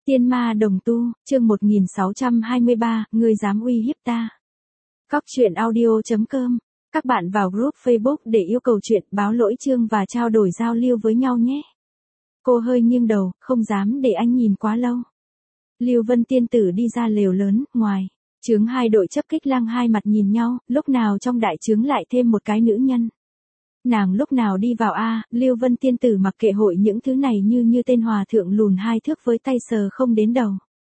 Tiên ma đồng tu, chương 1623, ngươi dám uy hiếp ta. Cóc truyện audio.com. Các bạn vào group Facebook để yêu cầu chuyện, báo lỗi chương và trao đổi giao lưu với nhau nhé. Cô hơi nghiêng đầu, không dám để anh nhìn quá lâu. Lưu Vân tiên tử đi ra lều lớn, ngoài trướng hai đội chấp kích lăng hai mặt nhìn nhau, lúc nào trong đại trướng lại thêm một cái nữ nhân. Nàng lúc nào đi vào Lưu Vân tiên tử mặc kệ hội những thứ này như tên hòa thượng lùn hai thước với tay sờ không đến đầu.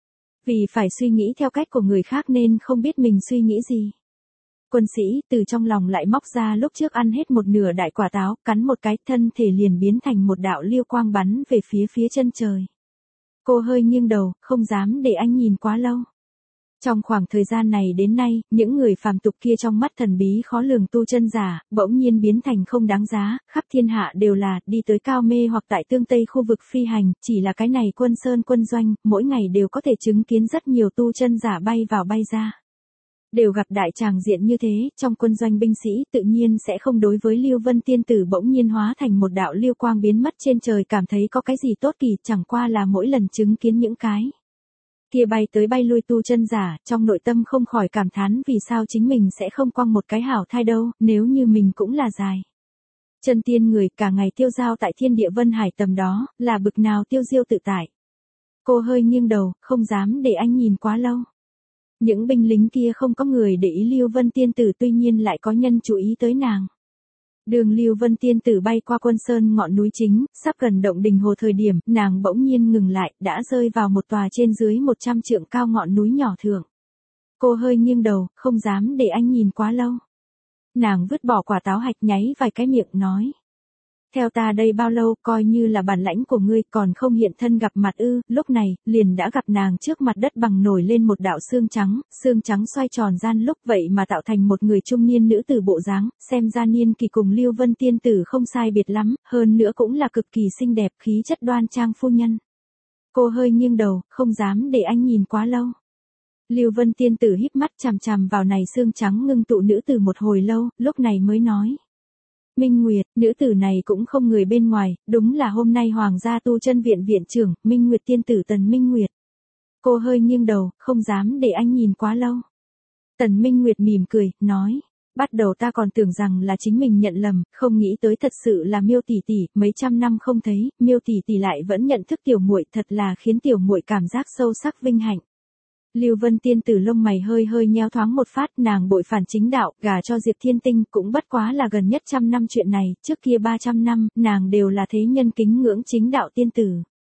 Vì phải suy nghĩ theo cách của người khác nên không biết mình suy nghĩ gì. Quân sĩ từ trong lòng lại móc ra lúc trước ăn hết một nửa đại quả táo, cắn một cái, thân thể liền biến thành một đạo liêu quang bắn về phía chân trời. Cô hơi nghiêng đầu, không dám để anh nhìn quá lâu. Trong khoảng thời gian này đến nay, những người phàm tục kia trong mắt thần bí khó lường tu chân giả, bỗng nhiên biến thành không đáng giá, khắp thiên hạ đều là, đi tới Cao Mê hoặc tại Tương Tây khu vực phi hành, chỉ là cái này quân sơn quân doanh, mỗi ngày đều có thể chứng kiến rất nhiều tu chân giả bay vào bay ra. Đều gặp đại tràng diện như thế, trong quân doanh binh sĩ tự nhiên sẽ không đối với Lưu Vân tiên tử bỗng nhiên hóa thành một đạo liêu quang biến mất trên trời cảm thấy có cái gì tốt kỳ, chẳng qua là mỗi lần chứng kiến những cái kia bay tới bay lui tu chân giả, trong nội tâm không khỏi cảm thán vì sao chính mình sẽ không quăng một cái hảo thai đâu, nếu như mình cũng là dài chân tiên người cả ngày tiêu dao tại thiên địa vân hải tầm đó, là bực nào tiêu diêu tự tại. Cô hơi nghiêng đầu, không dám để anh nhìn quá lâu. Những binh lính kia không có người để ý Lưu Vân tiên tử, tuy nhiên lại có nhân chú ý tới nàng. Đường Lưu Vân tiên tử bay qua quân sơn ngọn núi chính, sắp gần động đình hồ thời điểm, nàng bỗng nhiên ngừng lại, đã rơi vào một tòa trên dưới 100 trượng cao ngọn núi nhỏ thượng. Cô hơi nghiêng đầu, không dám để anh nhìn quá lâu. Nàng vứt bỏ quả táo hạch, nháy vài cái miệng nói: theo ta đây bao lâu, coi như là bản lãnh của ngươi, còn không hiện thân gặp mặt ư? Lúc này, liền đã gặp nàng trước mặt đất bằng nổi lên một đạo xương trắng xoay tròn gian lúc vậy mà tạo thành một người trung niên nữ tử bộ dáng, xem ra niên kỳ cùng Lưu Vân tiên tử không sai biệt lắm, hơn nữa cũng là cực kỳ xinh đẹp, khí chất đoan trang phu nhân. Cô hơi nghiêng đầu, không dám để anh nhìn quá lâu. Lưu Vân tiên tử híp mắt chằm chằm vào này xương trắng ngưng tụ nữ tử một hồi lâu, lúc này mới nói: Minh Nguyệt. Nữ tử này cũng không người bên ngoài, đúng là hôm nay Hoàng gia tu chân viện viện trưởng, Minh Nguyệt tiên tử Tần Minh Nguyệt. Cô hơi nghiêng đầu, không dám để anh nhìn quá lâu. Tần Minh Nguyệt mỉm cười, nói: bắt đầu ta còn tưởng rằng là chính mình nhận lầm, không nghĩ tới thật sự là Miêu tỷ tỷ, mấy trăm năm không thấy, Miêu tỷ tỷ lại vẫn nhận thức tiểu muội, thật là khiến tiểu muội cảm giác sâu sắc vinh hạnh. Lưu Vân tiên tử lông mày hơi nheo thoáng một phát, nàng bội phản chính đạo, gả cho Diệp Thiên Tinh cũng bất quá là gần nhất 100 năm chuyện này, trước kia 300 năm, nàng đều là thế nhân kính ngưỡng chính đạo tiên tử.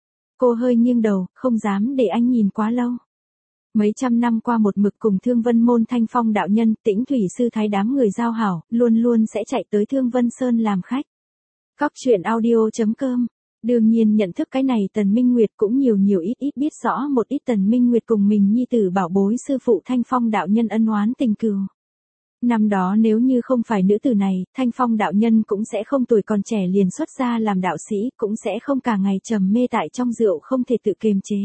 Cô hơi nghiêng đầu, không dám để anh nhìn quá lâu. Mấy trăm năm qua một mực cùng Thương Vân môn Thanh Phong đạo nhân, Tĩnh Thủy sư thái đám người giao hảo, luôn sẽ chạy tới Thương Vân Sơn làm khách. Cóc truyện audio.com. Đương nhiên nhận thức cái này Tần Minh Nguyệt cũng nhiều ít biết rõ một ít Tần Minh Nguyệt cùng mình nhi tử bảo bối sư phụ Thanh Phong đạo nhân ân oán tình cừu. Năm đó nếu như không phải nữ tử này, Thanh Phong đạo nhân cũng sẽ không tuổi còn trẻ liền xuất gia làm đạo sĩ, cũng sẽ không cả ngày trầm mê tại trong rượu không thể tự kiềm chế.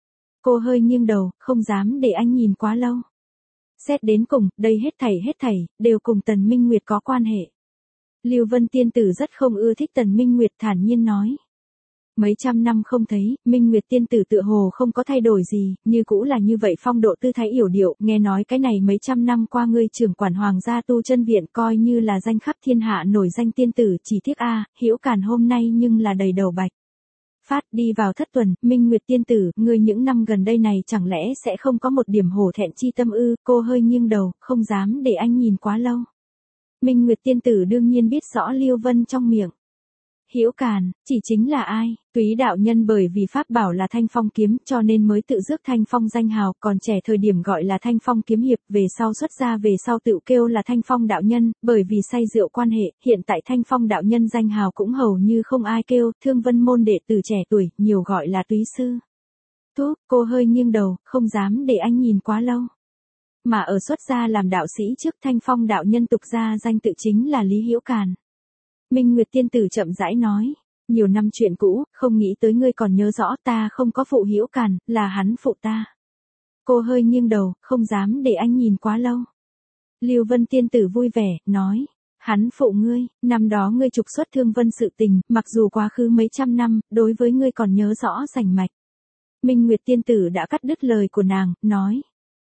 Cô hơi nghiêng đầu, không dám để anh nhìn quá lâu. Xét đến cùng, đây hết thảy, đều cùng Tần Minh Nguyệt có quan hệ. Lưu Vân tiên tử rất không ưa thích Tần Minh Nguyệt, thản nhiên nói: mấy trăm năm không thấy, Minh Nguyệt tiên tử tựa hồ không có thay đổi gì, như cũ là như vậy phong độ tư thái yểu điệu, nghe nói cái này mấy trăm năm qua ngươi trưởng quản Hoàng gia tu chân viện coi như là danh khắp thiên hạ nổi danh tiên tử, chỉ tiếc Hữu Càn hôm nay nhưng là đầy đầu bạch phát đi vào thất tuần. Minh Nguyệt tiên tử, ngươi những năm gần đây này chẳng lẽ sẽ không có một điểm hổ thẹn chi tâm ư? Cô hơi nghiêng đầu, không dám để anh nhìn quá lâu. Minh Nguyệt tiên tử đương nhiên biết rõ Lưu Vân trong miệng Hữu Càn chỉ chính là ai? Túy đạo nhân bởi vì pháp bảo là Thanh Phong kiếm cho nên mới tự rước Thanh Phong danh hào, còn trẻ thời điểm gọi là Thanh Phong kiếm hiệp, về sau xuất gia về sau tự kêu là Thanh Phong đạo nhân, bởi vì say rượu quan hệ, hiện tại Thanh Phong đạo nhân danh hào cũng hầu như không ai kêu, Thương Vân môn đệ tử trẻ tuổi, nhiều gọi là túy sư. Cô hơi nghiêng đầu, không dám để anh nhìn quá lâu. Mà ở xuất gia làm đạo sĩ trước Thanh Phong đạo nhân tục gia danh tự chính là Lý Hữu Càn. Minh Nguyệt tiên tử chậm rãi nói: nhiều năm chuyện cũ, không nghĩ tới ngươi còn nhớ rõ, ta không có phụ Hữu Càn, là hắn phụ ta. Cô hơi nghiêng đầu, không dám để anh nhìn quá lâu. Lưu Vân tiên tử vui vẻ, nói: hắn phụ ngươi, năm đó ngươi trục xuất Thương Vân sự tình, mặc dù quá khứ mấy trăm năm, đối với ngươi còn nhớ rõ rành mạch. Minh Nguyệt tiên tử đã cắt đứt lời của nàng, nói.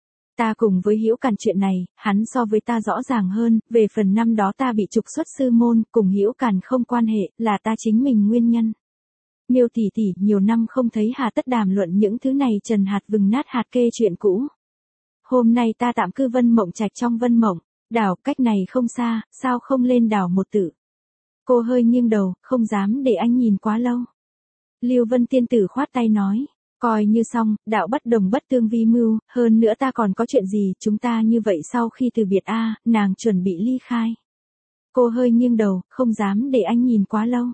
Ta cùng với Hữu Càn chuyện này, hắn so với ta rõ ràng hơn, về phần năm đó ta bị trục xuất sư môn, cùng Hữu Càn không quan hệ, là ta chính mình nguyên nhân. Miêu tỷ tỷ, nhiều năm không thấy hà tất đàm luận những thứ này, trần hạt vừng nát hạt kê chuyện cũ. Hôm nay ta tạm cư Vân Mộng Trạch trong Vân Mộng, đảo cách này không xa, sao không lên đảo một tự. Cô hơi nghiêng đầu, không dám để anh nhìn quá lâu. Lưu Vân tiên tử khoát tay nói. Coi như xong, đạo bất đồng bất tương vi mưu, hơn nữa ta còn có chuyện gì, chúng ta như vậy sau khi từ biệt nàng chuẩn bị ly khai. Cô hơi nghiêng đầu, không dám để anh nhìn quá lâu.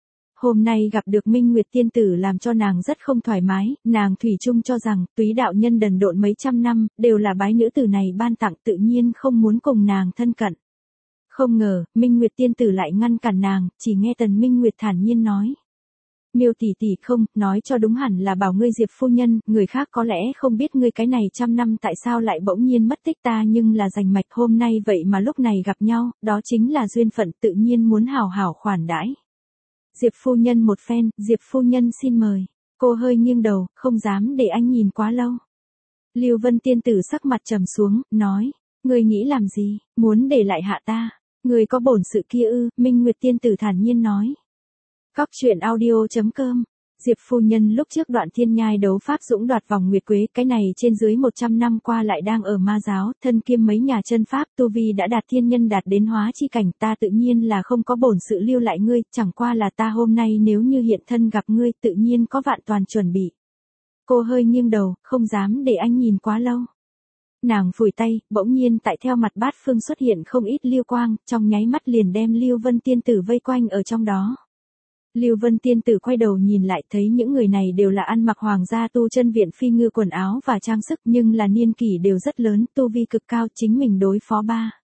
Hôm nay gặp được Minh Nguyệt tiên tử làm cho nàng rất không thoải mái, nàng thủy chung cho rằng, túy đạo nhân đần độn mấy trăm năm, đều là bái nữ tử này ban tặng, tự nhiên không muốn cùng nàng thân cận. Không ngờ, Minh Nguyệt tiên tử lại ngăn cản nàng, chỉ nghe Tần Minh Nguyệt thản nhiên nói. Miêu tỷ tỷ, không, nói cho đúng hẳn là bảo ngươi Diệp phu nhân, người khác có lẽ không biết ngươi cái này trăm năm tại sao lại bỗng nhiên mất tích, ta nhưng là rành mạch, hôm nay vậy mà lúc này gặp nhau, đó chính là duyên phận, tự nhiên muốn hảo hảo khoản đãi. Diệp phu nhân một phen, Diệp phu nhân xin mời. Cô hơi nghiêng đầu, không dám để anh nhìn quá lâu. Lưu Vân tiên tử sắc mặt trầm xuống, nói, ngươi nghĩ làm gì, muốn để lại hạ ta, ngươi có bổn sự kia ư? Minh Nguyệt tiên tử thản nhiên nói. Cóc truyện audio.com. Diệp phu nhân lúc trước Đoạn Thiên Nhai đấu pháp dũng đoạt vòng nguyệt quế, cái này trên dưới 100 năm qua lại đang ở ma giáo, thân kiêm mấy nhà chân pháp, tu vi đã đạt thiên nhân đạt đến hóa chi cảnh, ta tự nhiên là không có bổn sự lưu lại ngươi, chẳng qua là ta hôm nay nếu như hiện thân gặp ngươi, tự nhiên có vạn toàn chuẩn bị. Cô hơi nghiêng đầu, không dám để anh nhìn quá lâu. Nàng phủi tay, bỗng nhiên tại theo mặt bát phương xuất hiện không ít lưu quang, trong nháy mắt liền đem Lưu Vân tiên tử vây quanh ở trong đó. Lưu Vân tiên tử quay đầu nhìn lại, thấy những người này đều là ăn mặc hoàng gia tu chân viện phi ngư quần áo và trang sức, nhưng là niên kỷ đều rất lớn, tu vi cực cao, chính mình đối phó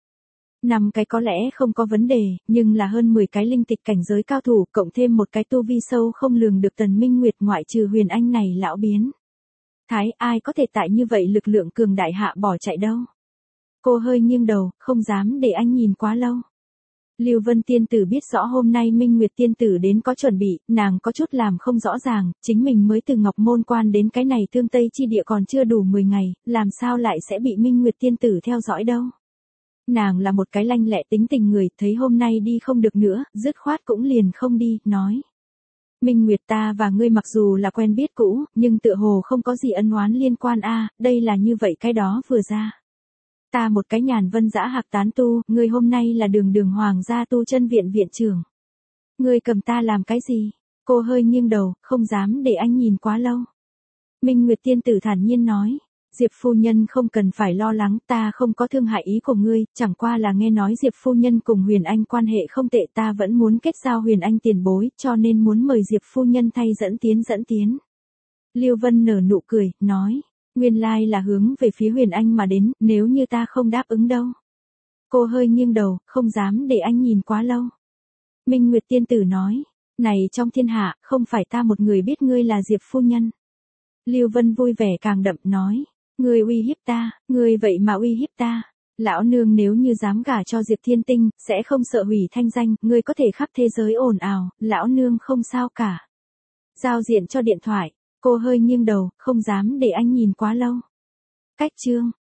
5 cái có lẽ không có vấn đề, nhưng là hơn 10 cái linh tịch cảnh giới cao thủ, cộng thêm một cái tu vi sâu không lường được. Tần Minh Nguyệt ngoại trừ Huyền Anh này lão biến thái, ai có thể tại như vậy lực lượng cường đại hạ bỏ chạy đâu. Cô hơi nghiêng đầu, không dám để anh nhìn quá lâu. Lưu Vân tiên tử biết rõ hôm nay Minh Nguyệt tiên tử đến có chuẩn bị, nàng có chút làm không rõ ràng, chính mình mới từ Ngọc Môn Quan đến cái này Thương Tây chi địa còn chưa đủ 10 ngày, làm sao lại sẽ bị Minh Nguyệt tiên tử theo dõi đâu. Nàng là một cái lanh lẹ tính tình người, thấy hôm nay đi không được nữa, dứt khoát cũng liền không đi, nói. Minh Nguyệt, ta và ngươi mặc dù là quen biết cũ, nhưng tựa hồ không có gì ân oán liên quan đây là như vậy cái đó vừa ra. Ta một cái nhàn vân dã hạc tán tu, ngươi hôm nay là đường đường hoàng gia tu chân viện viện trưởng. Ngươi cầm ta làm cái gì? Cô hơi nghiêng đầu, không dám để anh nhìn quá lâu. Minh Nguyệt tiên tử thản nhiên nói. Diệp phu nhân không cần phải lo lắng, ta không có thương hại ý của ngươi, chẳng qua là nghe nói Diệp phu nhân cùng Huyền Anh quan hệ không tệ, ta vẫn muốn kết giao Huyền Anh tiền bối, cho nên muốn mời Diệp phu nhân thay dẫn tiến. Lưu Vân nở nụ cười, nói. Nguyên lai là hướng về phía Huyền Anh mà đến, nếu như ta không đáp ứng đâu. Cô hơi nghiêng đầu, không dám để anh nhìn quá lâu. Minh Nguyệt tiên tử nói, này trong thiên hạ, không phải ta một người biết ngươi là Diệp phu nhân. Lưu Vân vui vẻ càng đậm, nói, ngươi uy hiếp ta, ngươi vậy mà uy hiếp ta. Lão nương nếu như dám gả cho Diệp Thiên Tinh, sẽ không sợ hủy thanh danh, ngươi có thể khắp thế giới ồn ào, lão nương không sao cả. Giao diện cho điện thoại. Cô hơi nghiêng đầu, không dám để anh nhìn quá lâu. Cách chương